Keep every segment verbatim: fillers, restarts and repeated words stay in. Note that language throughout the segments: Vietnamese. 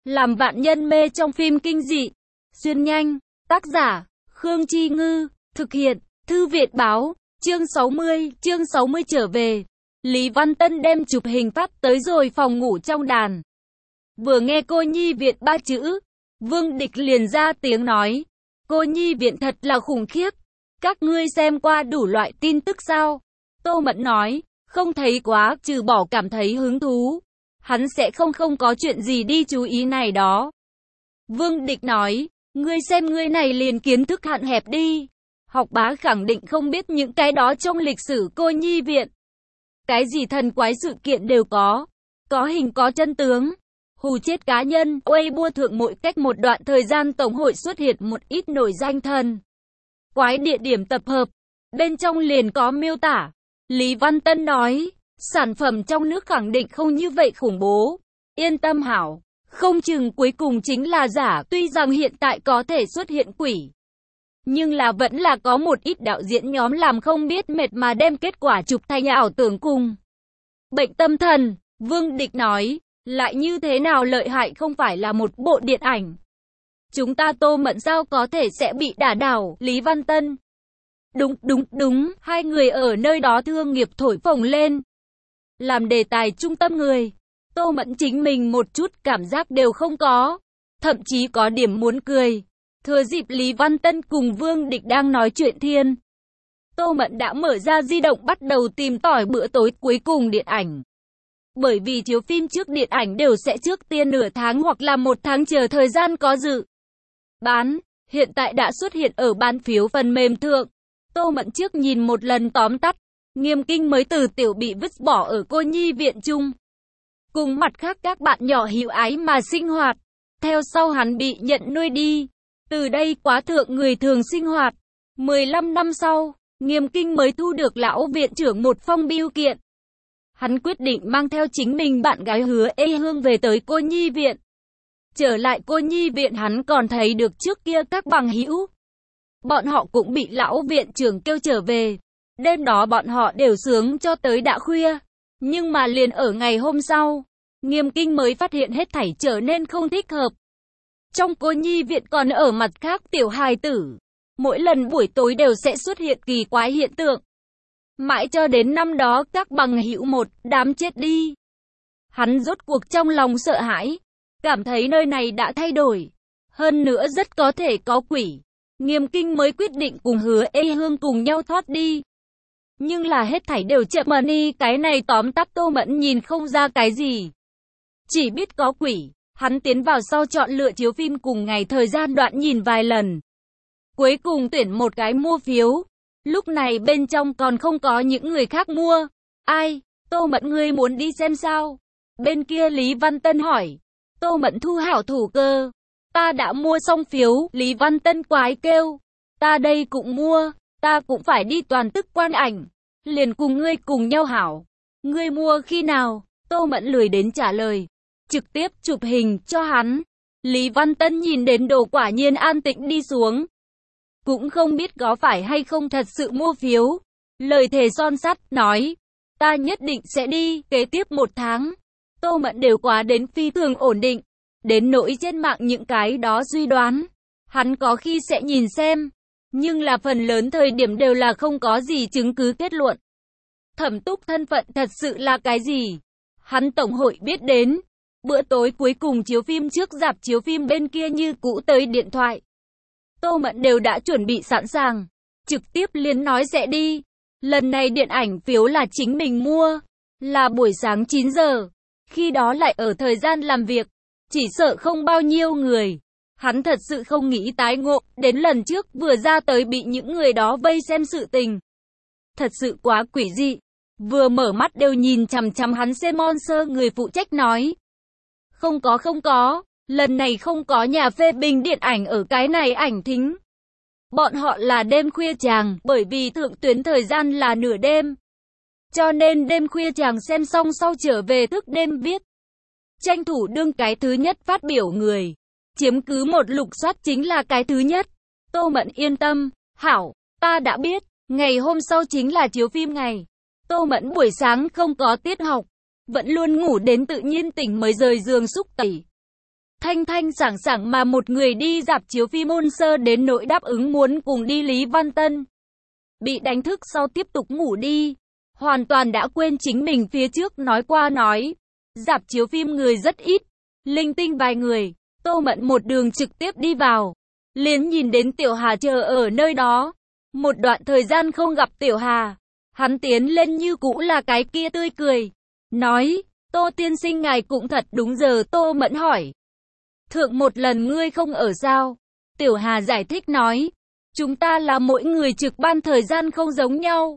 Làm vạn nhân mê trong phim kinh dị. Xuyên nhanh. Tác giả, Khương Chi Ngư. Thực hiện, Thư viện Báo. Chương sáu mươi, chương sáu mươi trở về. Lý Văn Tân đem chụp hình phát tới rồi phòng ngủ trong đàn. Vừa nghe cô nhi viện ba chữ, Vương Địch liền ra tiếng nói. Cô nhi viện thật là khủng khiếp. Các ngươi xem qua đủ loại tin tức sao? Tô Mẫn nói, không thấy quá, trừ bỏ cảm thấy hứng thú. Hắn sẽ không không có chuyện gì đi chú ý này đó. Vương Địch nói, ngươi xem ngươi này liền kiến thức hạn hẹp đi. Học bá khẳng định không biết những cái đó trong lịch sử cô nhi viện. Cái gì thần quái sự kiện đều có. Có hình có chân tướng. Hù chết cá nhân, Weibo thượng mỗi cách một đoạn thời gian tổng hội xuất hiện một ít nổi danh thần quái địa điểm tập hợp. Bên trong liền có miêu tả. Lý Văn Tân nói, sản phẩm trong nước khẳng định không như vậy khủng bố. Yên tâm hảo, không chừng cuối cùng chính là giả. Tuy rằng hiện tại có thể xuất hiện quỷ, nhưng là vẫn là có một ít đạo diễn nhóm làm không biết mệt mà đem kết quả chụp thành ảo tưởng cùng bệnh tâm thần. Vương Địch nói, lại như thế nào lợi hại không phải là một bộ điện ảnh. Chúng ta Tô Mẫn sao có thể sẽ bị đả đảo. Lý Văn Tân, đúng đúng đúng, hai người ở nơi đó thương nghiệp thổi phồng lên, làm đề tài trung tâm người. Tô Mẫn chính mình một chút cảm giác đều không có, thậm chí có điểm muốn cười. Thừa dịp Lý Văn Tân cùng Vương Địch đang nói chuyện thiên, Tô Mẫn đã mở ra di động bắt đầu tìm tòi bữa tối cuối cùng điện ảnh. Bởi vì chiếu phim trước điện ảnh đều sẽ trước tiên nửa tháng hoặc là một tháng chờ thời gian có dự bán, hiện tại đã xuất hiện ở bán phiếu phần mềm thượng. Tô Mẫn trước nhìn một lần tóm tắt, Nghiêm Kinh mới từ tiểu bị vứt bỏ ở cô nhi viện chung, cùng mặt khác các bạn nhỏ hữu ái mà sinh hoạt. Theo sau hắn bị nhận nuôi đi, từ đây quá thượng người thường sinh hoạt. mười lăm năm sau, Nghiêm Kinh mới thu được lão viện trưởng một phong bưu kiện. Hắn quyết định mang theo chính mình bạn gái Hứa Ê Hương về tới cô nhi viện. Trở lại cô nhi viện hắn còn thấy được trước kia các bằng hữu. Bọn họ cũng bị lão viện trưởng kêu trở về. Đêm đó bọn họ đều sướng cho tới đã khuya. Nhưng mà liền ở ngày hôm sau, Nghiêm Kinh mới phát hiện hết thảy trở nên không thích hợp. Trong cô nhi viện còn ở mặt khác tiểu hài tử. Mỗi lần buổi tối đều sẽ xuất hiện kỳ quái hiện tượng. Mãi cho đến năm đó các bằng hữu một đám chết đi. Hắn rốt cuộc trong lòng sợ hãi, cảm thấy nơi này đã thay đổi. Hơn nữa rất có thể có quỷ. Nghiêm Kinh mới quyết định cùng Hứa Ê Hương cùng nhau thoát đi. Nhưng là hết thảy đều chậm mà đi. Cái này tóm tắt Tô Mẫn nhìn không ra cái gì. Chỉ biết có quỷ. Hắn tiến vào sau chọn lựa chiếu phim cùng ngày thời gian đoạn nhìn vài lần. Cuối cùng tuyển một cái mua phiếu. Lúc này bên trong còn không có những người khác mua. Ai? Tô Mẫn ngươi muốn đi xem sao? Bên kia Lý Văn Tân hỏi. Tô Mẫn thu hảo thủ cơ. Ta đã mua xong phiếu. Lý Văn Tân quái kêu. Ta đây cũng mua. Ta cũng phải đi toàn tức quan ảnh. Liền cùng ngươi cùng nhau hảo. Ngươi mua khi nào? Tô Mẫn lười đến trả lời. Trực tiếp chụp hình cho hắn. Lý Văn Tân nhìn đến đồ quả nhiên an tĩnh đi xuống. Cũng không biết có phải hay không thật sự mua phiếu. Lời thề son sắt nói. Ta nhất định sẽ đi. Kế tiếp một tháng. Tô Mẫn đều quá đến phi thường ổn định. Đến nỗi trên mạng những cái đó suy đoán. Hắn có khi sẽ nhìn xem. Nhưng là phần lớn thời điểm đều là không có gì chứng cứ kết luận. Thẩm Túc thân phận thật sự là cái gì? Hắn tổng hội biết đến. Bữa tối cuối cùng chiếu phim trước rạp chiếu phim bên kia như cũ tới điện thoại. Tô Mẫn đều đã chuẩn bị sẵn sàng. Trực tiếp liền nói sẽ đi. Lần này điện ảnh phiếu là chính mình mua. Là buổi sáng chín giờ. Khi đó lại ở thời gian làm việc. Chỉ sợ không bao nhiêu người. Hắn thật sự không nghĩ tái ngộ. Đến lần trước vừa ra tới bị những người đó vây xem sự tình. Thật sự quá quỷ dị. Vừa mở mắt đều nhìn chằm chằm hắn xem monster. Người phụ trách nói. Không có không có. Lần này không có nhà phê bình điện ảnh ở cái này ảnh thính. Bọn họ là đêm khuya chàng, bởi vì thượng tuyến thời gian là nửa đêm. Cho nên đêm khuya chàng xem xong sau trở về thức đêm viết. Tranh thủ đương cái thứ nhất phát biểu người. Chiếm cứ một lục soát chính là cái thứ nhất. Tô Mẫn yên tâm. Hảo, ta đã biết. Ngày hôm sau chính là chiếu phim ngày. Tô Mẫn buổi sáng không có tiết học. Vẫn luôn ngủ đến tự nhiên tỉnh mới rời giường xúc tẩy. Thanh thanh sảng sảng mà một người đi rạp chiếu phim ôn sơ đến nỗi đáp ứng muốn cùng đi Lý Văn Tân. Bị đánh thức sau tiếp tục ngủ đi. Hoàn toàn đã quên chính mình phía trước nói qua nói. Rạp chiếu phim người rất ít. Linh tinh vài người. Tô Mẫn một đường trực tiếp đi vào. Liền nhìn đến Tiểu Hà chờ ở nơi đó. Một đoạn thời gian không gặp Tiểu Hà. Hắn tiến lên như cũ là cái kia tươi cười. Nói, Tô tiên sinh ngài cũng thật đúng giờ. Tô Mẫn hỏi. Thượng một lần ngươi không ở sao? Tiểu Hà giải thích nói. Chúng ta là mỗi người trực ban thời gian không giống nhau.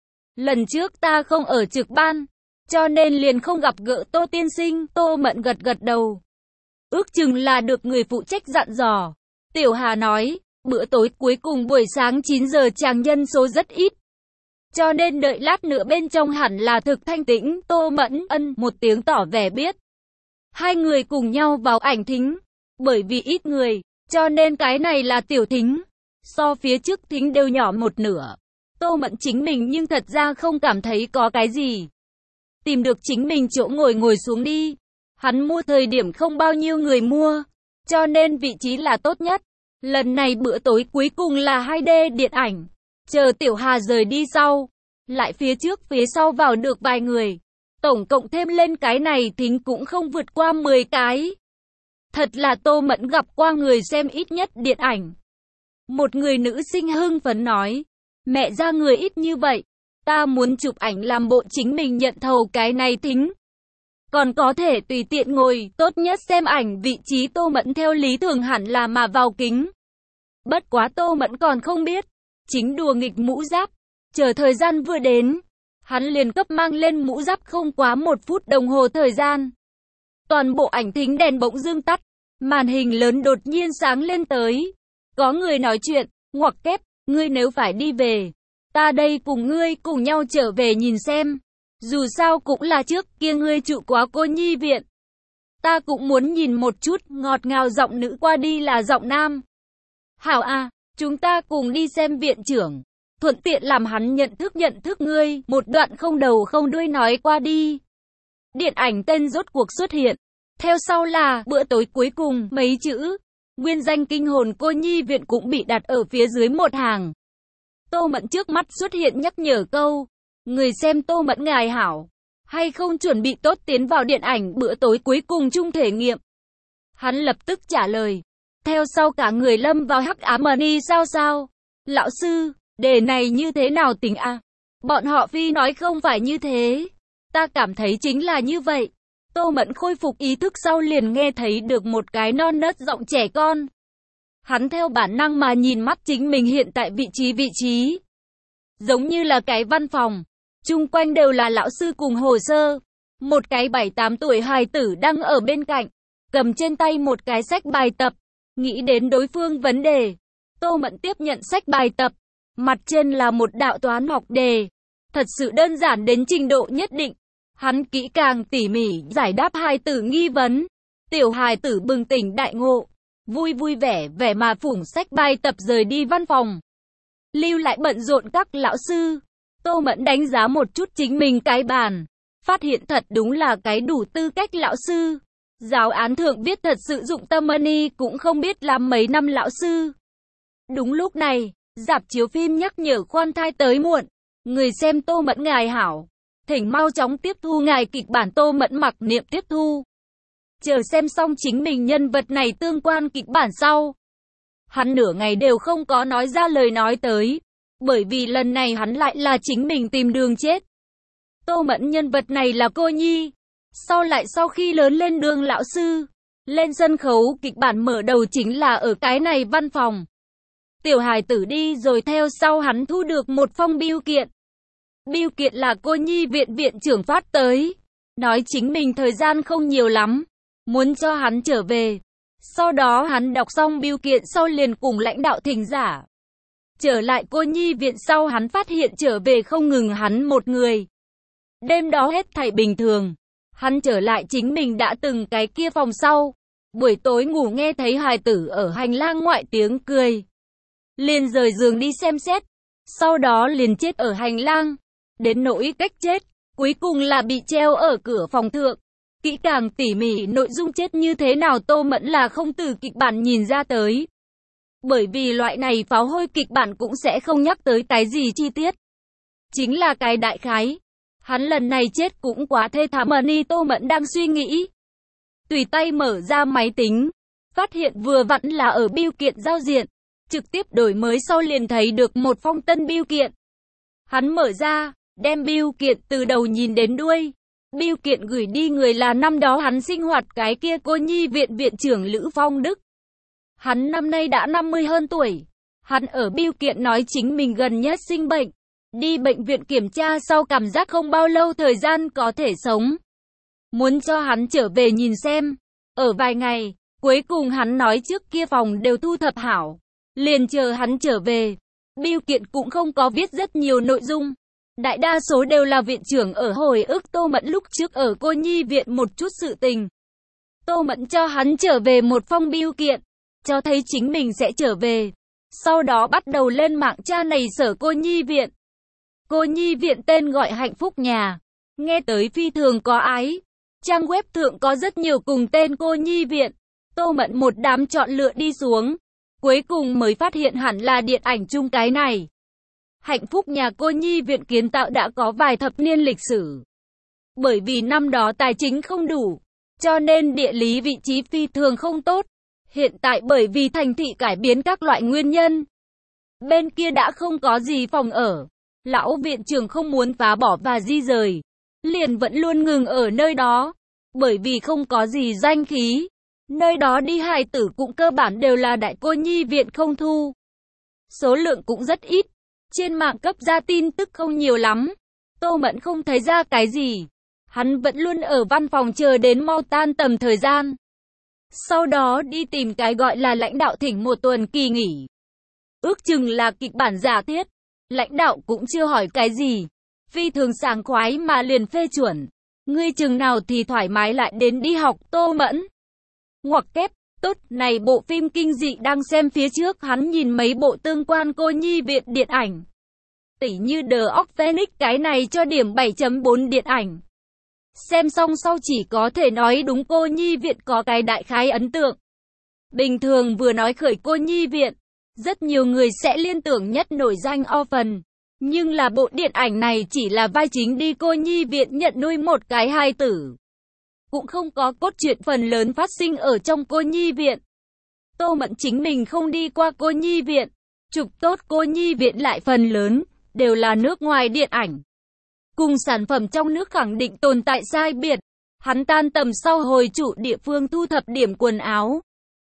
Lần trước ta không ở trực ban. Cho nên liền không gặp gỡ Tô tiên sinh. Tô Mẫn gật gật đầu. Ước chừng là được người phụ trách dặn dò. Tiểu Hà nói. Bữa tối cuối cùng buổi sáng chín giờ chàng nhân số rất ít. Cho nên đợi lát nữa bên trong hẳn là thực thanh tĩnh. Tô Mẫn ân một tiếng tỏ vẻ biết. Hai người cùng nhau vào ảnh thính. Bởi vì ít người, cho nên cái này là tiểu thính. So phía trước thính đều nhỏ một nửa. Tô Mẫn chính mình nhưng thật ra không cảm thấy có cái gì. Tìm được chính mình chỗ ngồi ngồi xuống đi. Hắn mua thời điểm không bao nhiêu người mua. Cho nên vị trí là tốt nhất. Lần này bữa tối cuối cùng là hai D điện ảnh. Chờ Tiểu Hà rời đi sau. Lại phía trước phía sau vào được vài người. Tổng cộng thêm lên cái này thính cũng không vượt qua mười cái. Thật là Tô Mẫn gặp qua người xem ít nhất điện ảnh. Một người nữ sinh hưng phấn nói. Mẹ ra người ít như vậy. Ta muốn chụp ảnh làm bộ chính mình nhận thầu cái này thính. Còn có thể tùy tiện ngồi, tốt nhất xem ảnh vị trí Tô Mẫn theo lý thường hẳn là mà vào kính. Bất quá Tô Mẫn còn không biết. Chính đùa nghịch mũ giáp. Chờ thời gian vừa đến. Hắn liền cấp mang lên mũ giáp không quá một phút đồng hồ thời gian. Toàn bộ ảnh thính đèn bỗng dưng tắt. Màn hình lớn đột nhiên sáng lên tới. Có người nói chuyện, ngoặc kép, ngươi nếu phải đi về. Ta đây cùng ngươi cùng nhau trở về nhìn xem. Dù sao cũng là trước kia ngươi trụ quá cô nhi viện. Ta cũng muốn nhìn một chút, ngọt ngào giọng nữ qua đi là giọng nam. Hảo à, chúng ta cùng đi xem viện trưởng. Thuận tiện làm hắn nhận thức nhận thức ngươi. Một đoạn không đầu không đuôi nói qua đi. Điện ảnh tên rốt cuộc xuất hiện. Theo sau là bữa tối cuối cùng mấy chữ. Nguyên danh kinh hồn cô nhi viện cũng bị đặt ở phía dưới một hàng. Tô Mẫn trước mắt xuất hiện nhắc nhở câu. Người xem Tô Mẫn ngài hảo. Hay không chuẩn bị tốt tiến vào điện ảnh bữa tối cuối cùng chung thể nghiệm. Hắn lập tức trả lời. Theo sau cả người lâm vào hắc ám mani sao sao. Lão sư, đề này như thế nào tính a? À? Bọn họ phi nói không phải như thế. Ta cảm thấy chính là như vậy. Tô Mẫn khôi phục ý thức sau liền nghe thấy được một cái non nớt giọng trẻ con. Hắn theo bản năng mà nhìn mắt chính mình hiện tại vị trí vị trí. Giống như là cái văn phòng. Chung quanh đều là lão sư cùng hồ sơ. Một cái bảy tám tuổi hài tử đang ở bên cạnh. Cầm trên tay một cái sách bài tập. Nghĩ đến đối phương vấn đề. Tô Mẫn tiếp nhận sách bài tập. Mặt trên là một đạo toán học đề. Thật sự đơn giản đến trình độ nhất định. Hắn kỹ càng tỉ mỉ giải đáp hài tử nghi vấn. Tiểu hài tử bừng tỉnh đại ngộ. Vui vui vẻ vẻ mà phủng sách bài tập rời đi văn phòng. Lưu lại bận rộn các lão sư. Tô Mẫn đánh giá một chút chính mình cái bàn. Phát hiện thật đúng là cái đủ tư cách lão sư. Giáo án thượng viết thật sự dụng tâm money cũng không biết làm mấy năm lão sư. Đúng lúc này, rạp chiếu phim nhắc nhở khoan thai tới muộn. Người xem Tô Mẫn ngài hảo. Thỉnh mau chóng tiếp thu ngài kịch bản. Tô Mẫn mặc niệm tiếp thu. Chờ xem xong chính mình nhân vật này tương quan kịch bản sau. Hắn nửa ngày đều không có nói ra lời nói tới. Bởi vì lần này hắn lại là chính mình tìm đường chết. Tô Mẫn nhân vật này là cô nhi. Sau lại sau khi lớn lên đường lão sư. Lên sân khấu kịch bản mở đầu chính là ở cái này văn phòng. Tiểu hài tử đi rồi theo sau hắn thu được một phong bưu kiện. Bưu kiện là cô nhi viện viện trưởng phát tới. Nói chính mình thời gian không nhiều lắm. Muốn cho hắn trở về. Sau đó hắn đọc xong bưu kiện sau liền cùng lãnh đạo thỉnh giả. Trở lại cô nhi viện sau hắn phát hiện trở về không ngừng hắn một người. Đêm đó hết thảy bình thường. Hắn trở lại chính mình đã từng cái kia phòng sau. Buổi tối ngủ nghe thấy hài tử ở hành lang ngoại tiếng cười. Liền rời giường đi xem xét. Sau đó liền chết ở hành lang. Đến nỗi cách chết, cuối cùng là bị treo ở cửa phòng thượng. Kỹ càng tỉ mỉ nội dung chết như thế nào Tô Mẫn là không từ kịch bản nhìn ra tới. Bởi vì loại này pháo hôi kịch bản cũng sẽ không nhắc tới cái gì chi tiết. Chính là cái đại khái. Hắn lần này chết cũng quá thê thảm. Money Tô Mẫn đang suy nghĩ. Tùy tay mở ra máy tính. Phát hiện vừa vặn là ở bưu kiện giao diện. Trực tiếp đổi mới sau liền thấy được một phong tân bưu kiện. Hắn mở ra, đem bưu kiện từ đầu nhìn đến đuôi. Bưu kiện gửi đi người là năm đó hắn sinh hoạt cái kia cô nhi viện viện trưởng Lữ Phong Đức. Hắn năm nay đã năm mươi hơn tuổi. Hắn ở bưu kiện nói chính mình gần nhất sinh bệnh. Đi bệnh viện kiểm tra sau cảm giác không bao lâu thời gian có thể sống. Muốn cho hắn trở về nhìn xem. Ở vài ngày, cuối cùng hắn nói trước kia phòng đều thu thập hảo. Liền chờ hắn trở về. Bưu kiện cũng không có viết rất nhiều nội dung. Đại đa số đều là viện trưởng ở hồi ức Tô Mẫn lúc trước ở cô nhi viện một chút sự tình. Tô Mẫn cho hắn trở về một phong bưu kiện. Cho thấy chính mình sẽ trở về. Sau đó bắt đầu lên mạng tra này sở cô nhi viện. Cô nhi viện tên gọi Hạnh Phúc Nhà. Nghe tới phi thường có ái. Trang web thượng có rất nhiều cùng tên cô nhi viện. Tô Mẫn một đám chọn lựa đi xuống. Cuối cùng mới phát hiện hẳn là điện ảnh chung cái này. Hạnh Phúc Nhà cô nhi viện kiến tạo đã có vài thập niên lịch sử. Bởi vì năm đó tài chính không đủ, cho nên địa lý vị trí phi thường không tốt. Hiện tại bởi vì thành thị cải biến các loại nguyên nhân. Bên kia đã không có gì phòng ở. Lão viện trưởng không muốn phá bỏ và di rời. Liền vẫn luôn ngừng ở nơi đó. Bởi vì không có gì danh khí. Nơi đó đi hài tử cũng cơ bản đều là đại cô nhi viện không thu. Số lượng cũng rất ít. Trên mạng cấp ra tin tức không nhiều lắm. Tô Mẫn không thấy ra cái gì. Hắn vẫn luôn ở văn phòng chờ đến mau tan tầm thời gian. Sau đó đi tìm cái gọi là lãnh đạo thỉnh một tuần kỳ nghỉ. Ước chừng là kịch bản giả thiết. Lãnh đạo cũng chưa hỏi cái gì. Phi thường sảng khoái mà liền phê chuẩn. Ngươi chừng nào thì thoải mái lại đến đi học Tô Mẫn. Ngoặc kép, tốt, này bộ phim kinh dị đang xem phía trước hắn nhìn mấy bộ tương quan cô nhi viện điện ảnh. Tỉ như The Orphanage cái này cho điểm bảy chấm bốn điện ảnh. Xem xong sau chỉ có thể nói đúng cô nhi viện có cái đại khái ấn tượng. Bình thường vừa nói khởi cô nhi viện, rất nhiều người sẽ liên tưởng nhất nổi danh Orphan. Nhưng là bộ điện ảnh này chỉ là vai chính đi cô nhi viện nhận nuôi một cái hài tử. Cũng không có cốt truyện phần lớn phát sinh ở trong cô nhi viện. Tô Mẫn chính mình không đi qua cô nhi viện. Chụp tốt cô nhi viện lại phần lớn, đều là nước ngoài điện ảnh. Cùng sản phẩm trong nước khẳng định tồn tại sai biệt. Hắn tan tầm sau hồi trụ địa phương thu thập điểm quần áo.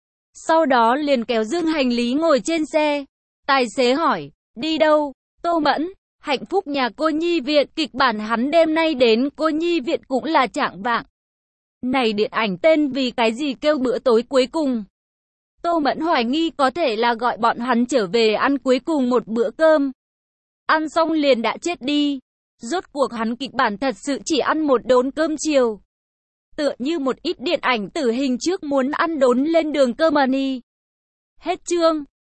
Sau đó liền kéo dương hành lý ngồi trên xe. Tài xế hỏi, đi đâu? Tô Mẫn, Hạnh Phúc Nhà cô nhi viện. Kịch bản hắn đêm nay đến cô nhi viện cũng là trạng vạng. Này điện ảnh tên vì cái gì kêu bữa tối cuối cùng? Tô Mẫn hoài nghi có thể là gọi bọn hắn trở về ăn cuối cùng một bữa cơm. Ăn xong liền đã chết đi. Rốt cuộc hắn kịch bản thật sự chỉ ăn một đốn cơm chiều. Tựa như một ít điện ảnh tử hình trước muốn ăn đốn lên đường cơ mà ni. Hết chương.